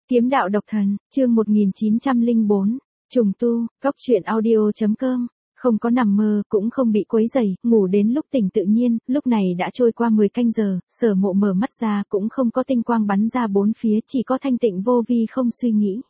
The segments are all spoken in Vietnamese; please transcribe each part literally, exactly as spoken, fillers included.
Kiếm đạo độc thần, chương một nghìn chín trăm lẻ bốn, trùng tu, góc truyện audio.com, không có nằm mơ, cũng không bị quấy rầy, ngủ đến lúc tỉnh tự nhiên, lúc này đã trôi qua mười canh giờ, Sở Mộ mở mắt ra cũng không có tinh quang bắn ra bốn phía, chỉ có thanh tịnh vô vi không suy nghĩ.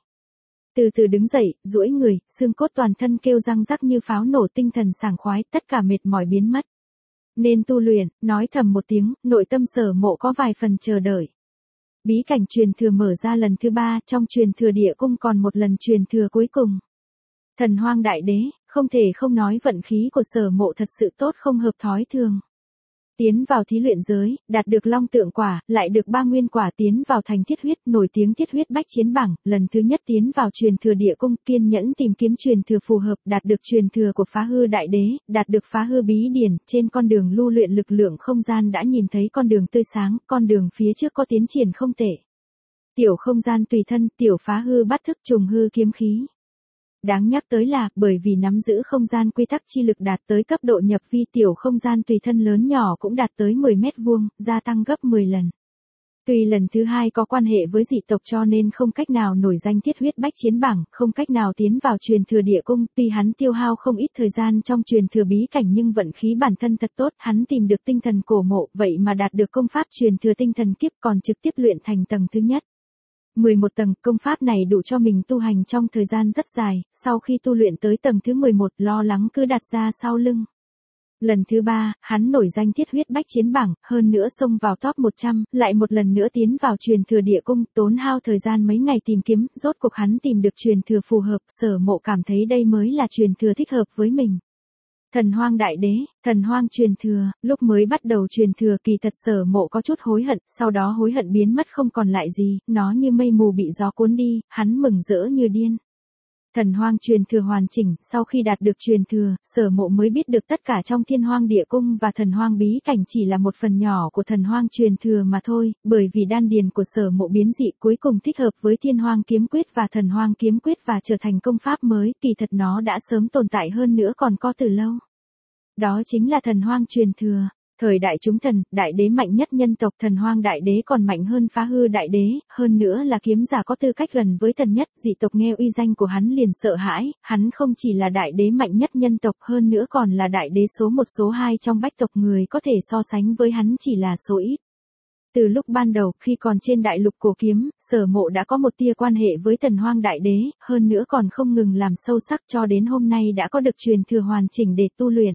Từ từ đứng dậy, duỗi người, xương cốt toàn thân kêu răng rắc như pháo nổ, tinh thần sảng khoái, tất cả mệt mỏi biến mất. Nên tu luyện, nói thầm một tiếng, nội tâm Sở Mộ có vài phần chờ đợi. Bí cảnh truyền thừa mở ra lần thứ ba, trong truyền thừa địa cung còn một lần truyền thừa cuối cùng. Thần Hoang Đại Đế, không thể không nói vận khí của Sở Mộ thật sự tốt không hợp thói thường. Tiến vào thí luyện giới, đạt được long tượng quả, lại được ba nguyên quả, tiến vào thành thiết huyết, nổi tiếng thiết huyết bách chiến bảng, lần thứ nhất tiến vào truyền thừa địa cung, kiên nhẫn tìm kiếm truyền thừa phù hợp, đạt được truyền thừa của Phá Hư Đại Đế, đạt được Phá Hư Bí Điển, trên con đường lưu luyện lực lượng không gian đã nhìn thấy con đường tươi sáng, con đường phía trước có tiến triển không tệ. Tiểu không gian tùy thân, tiểu phá hư bát thức, trùng hư kiếm khí. Đáng nhắc tới là, bởi vì nắm giữ không gian quy tắc chi lực đạt tới cấp độ nhập vi, tiểu không gian tùy thân lớn nhỏ cũng đạt tới mười mét vuông, gia tăng gấp mười lần. Tuy lần thứ hai có quan hệ với dị tộc cho nên không cách nào nổi danh thiết huyết bách chiến bảng, không cách nào tiến vào truyền thừa địa cung, tuy hắn tiêu hao không ít thời gian trong truyền thừa bí cảnh nhưng vận khí bản thân thật tốt, hắn tìm được tinh thần cổ mộ, vậy mà đạt được công pháp truyền thừa tinh thần kiếp, còn trực tiếp luyện thành tầng thứ nhất. mười một tầng, công pháp này đủ cho mình tu hành trong thời gian rất dài, sau khi tu luyện tới tầng thứ mười một, lo lắng cứ đặt ra sau lưng. Lần thứ ba, hắn nổi danh thiết huyết bách chiến bảng, hơn nữa xông vào top một trăm, lại một lần nữa tiến vào truyền thừa địa cung, tốn hao thời gian mấy ngày tìm kiếm, rốt cuộc hắn tìm được truyền thừa phù hợp, Sở Mộ cảm thấy đây mới là truyền thừa thích hợp với mình. Thần Hoang Đại Đế, Thần Hoang truyền thừa, lúc mới bắt đầu truyền thừa kỳ thật Sở Mộ có chút hối hận, sau đó hối hận biến mất không còn lại gì, nó như mây mù bị gió cuốn đi, hắn mừng rỡ như điên. Thần Hoang truyền thừa hoàn chỉnh, sau khi đạt được truyền thừa, Sở Mộ mới biết được tất cả trong Thiên Hoang Địa Cung và Thần Hoang Bí Cảnh chỉ là một phần nhỏ của Thần Hoang truyền thừa mà thôi, bởi vì đan điền của Sở Mộ biến dị cuối cùng thích hợp với Thiên Hoang Kiếm Quyết và Thần Hoang Kiếm Quyết và trở thành công pháp mới, kỳ thật nó đã sớm tồn tại hơn nữa còn có từ lâu. Đó chính là Thần Hoang truyền thừa. Thời đại chúng thần, đại đế mạnh nhất nhân tộc, Thần Hoang Đại Đế còn mạnh hơn Phá Hư Đại Đế, hơn nữa là kiếm giả có tư cách gần với thần nhất, dị tộc nghe uy danh của hắn liền sợ hãi, hắn không chỉ là đại đế mạnh nhất nhân tộc, hơn nữa còn là đại đế số một số hai trong bách tộc, người có thể so sánh với hắn chỉ là số ít. Từ lúc ban đầu, khi còn trên đại lục cổ kiếm, Sở Mộ đã có một tia quan hệ với Thần Hoang Đại Đế, hơn nữa còn không ngừng làm sâu sắc cho đến hôm nay đã có được truyền thừa hoàn chỉnh để tu luyện.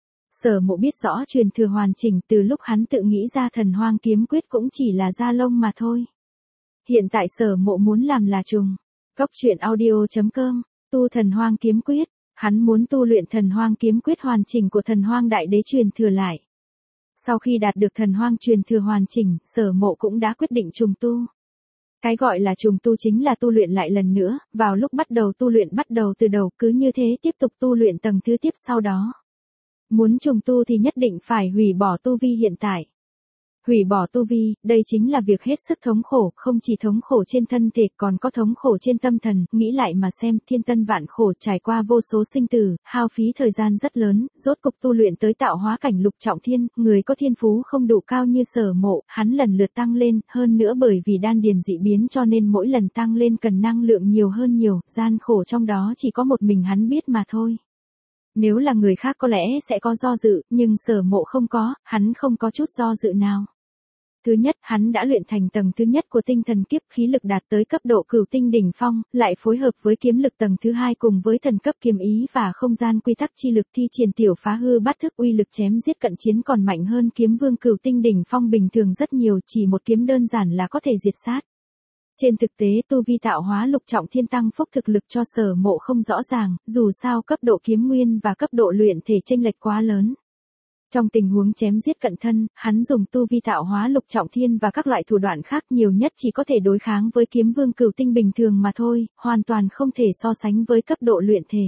Sở Mộ biết rõ truyền thừa hoàn chỉnh từ lúc hắn tự nghĩ ra Thần Hoang Kiếm Quyết cũng chỉ là da lông mà thôi. Hiện tại Sở Mộ muốn làm là trùng. Góc truyện audio.com, tu Thần Hoang Kiếm Quyết, hắn muốn tu luyện Thần Hoang Kiếm Quyết hoàn chỉnh của Thần Hoang Đại Đế truyền thừa lại. Sau khi đạt được Thần Hoang truyền thừa hoàn chỉnh, Sở Mộ cũng đã quyết định trùng tu. Cái gọi là trùng tu chính là tu luyện lại lần nữa, vào lúc bắt đầu tu luyện bắt đầu từ đầu, cứ như thế tiếp tục tu luyện tầng thứ tiếp sau đó. Muốn trùng tu thì nhất định phải hủy bỏ tu vi hiện tại. Hủy bỏ tu vi, đây chính là việc hết sức thống khổ, không chỉ thống khổ trên thân thể còn có thống khổ trên tâm thần, nghĩ lại mà xem, thiên tân vạn khổ, trải qua vô số sinh tử, hao phí thời gian rất lớn, rốt cục tu luyện tới tạo hóa cảnh lục trọng thiên, người có thiên phú không đủ cao như Sở Mộ, hắn lần lượt tăng lên, hơn nữa bởi vì đan điền dị biến cho nên mỗi lần tăng lên cần năng lượng nhiều hơn nhiều, gian khổ trong đó chỉ có một mình hắn biết mà thôi. Nếu là người khác có lẽ sẽ có do dự, nhưng Sở Mộ không có, hắn không có chút do dự nào. Thứ nhất, hắn đã luyện thành tầng thứ nhất của tinh thần kiếp, khí lực đạt tới cấp độ cửu tinh đỉnh phong, lại phối hợp với kiếm lực tầng thứ hai cùng với thần cấp kiếm ý và không gian quy tắc chi lực thi triển tiểu phá hư bát thức, uy lực chém giết cận chiến còn mạnh hơn kiếm vương cửu tinh đỉnh phong bình thường rất nhiều, chỉ một kiếm đơn giản là có thể diệt sát. Trên thực tế tu vi tạo hóa lục trọng thiên tăng phúc thực lực cho Sở Mộ không rõ ràng, dù sao cấp độ kiếm nguyên và cấp độ luyện thể chênh lệch quá lớn. Trong tình huống chém giết cận thân, hắn dùng tu vi tạo hóa lục trọng thiên và các loại thủ đoạn khác nhiều nhất chỉ có thể đối kháng với kiếm vương cửu tinh bình thường mà thôi, hoàn toàn không thể so sánh với cấp độ luyện thể.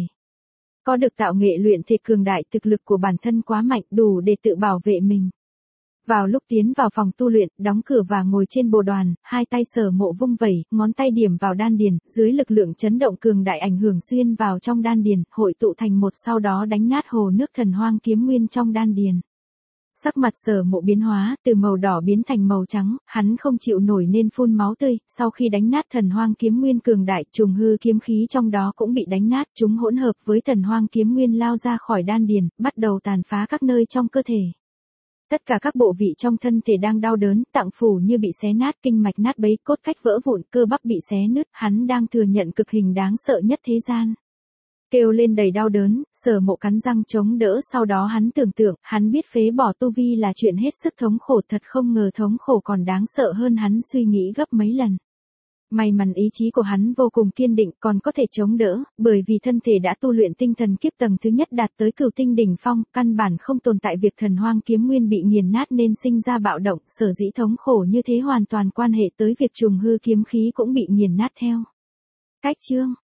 Có được tạo nghệ luyện thể cường đại, thực lực của bản thân quá mạnh đủ để tự bảo vệ mình. Vào lúc tiến vào phòng tu luyện, đóng cửa và ngồi trên bồ đoàn, hai tay Sở Mộ vung vẩy, ngón tay điểm vào đan điền, dưới lực lượng chấn động cường đại ảnh hưởng xuyên vào trong đan điền, hội tụ thành một, sau đó đánh nát hồ nước Thần Hoang kiếm nguyên trong đan điền. Sắc mặt Sở Mộ biến hóa, từ màu đỏ biến thành màu trắng, hắn không chịu nổi nên phun máu tươi, sau khi đánh nát thần hoang kiếm nguyên cường đại, trùng hư kiếm khí trong đó cũng bị đánh nát, chúng hỗn hợp với thần hoang kiếm nguyên lao ra khỏi đan điền, bắt đầu tàn phá các nơi trong cơ thể. Tất cả các bộ vị trong thân thể đang đau đớn, tạng phủ như bị xé nát, kinh mạch nát bấy, cốt cách vỡ vụn, cơ bắp bị xé nứt, hắn đang thừa nhận cực hình đáng sợ nhất thế gian. Kêu lên đầy đau đớn, Sở Mộ cắn răng chống đỡ, sau đó hắn tưởng tượng, hắn biết phế bỏ tu vi là chuyện hết sức thống khổ, thật không ngờ thống khổ còn đáng sợ hơn hắn suy nghĩ gấp mấy lần. May mắn ý chí của hắn vô cùng kiên định, còn có thể chống đỡ, bởi vì thân thể đã tu luyện tinh thần kiếp tầng thứ nhất đạt tới cửu tinh đỉnh phong, căn bản không tồn tại việc thần hoang kiếm nguyên bị nghiền nát nên sinh ra bạo động, sở dĩ thống khổ như thế hoàn toàn quan hệ tới việc trùng hư kiếm khí cũng bị nghiền nát theo. Cách chương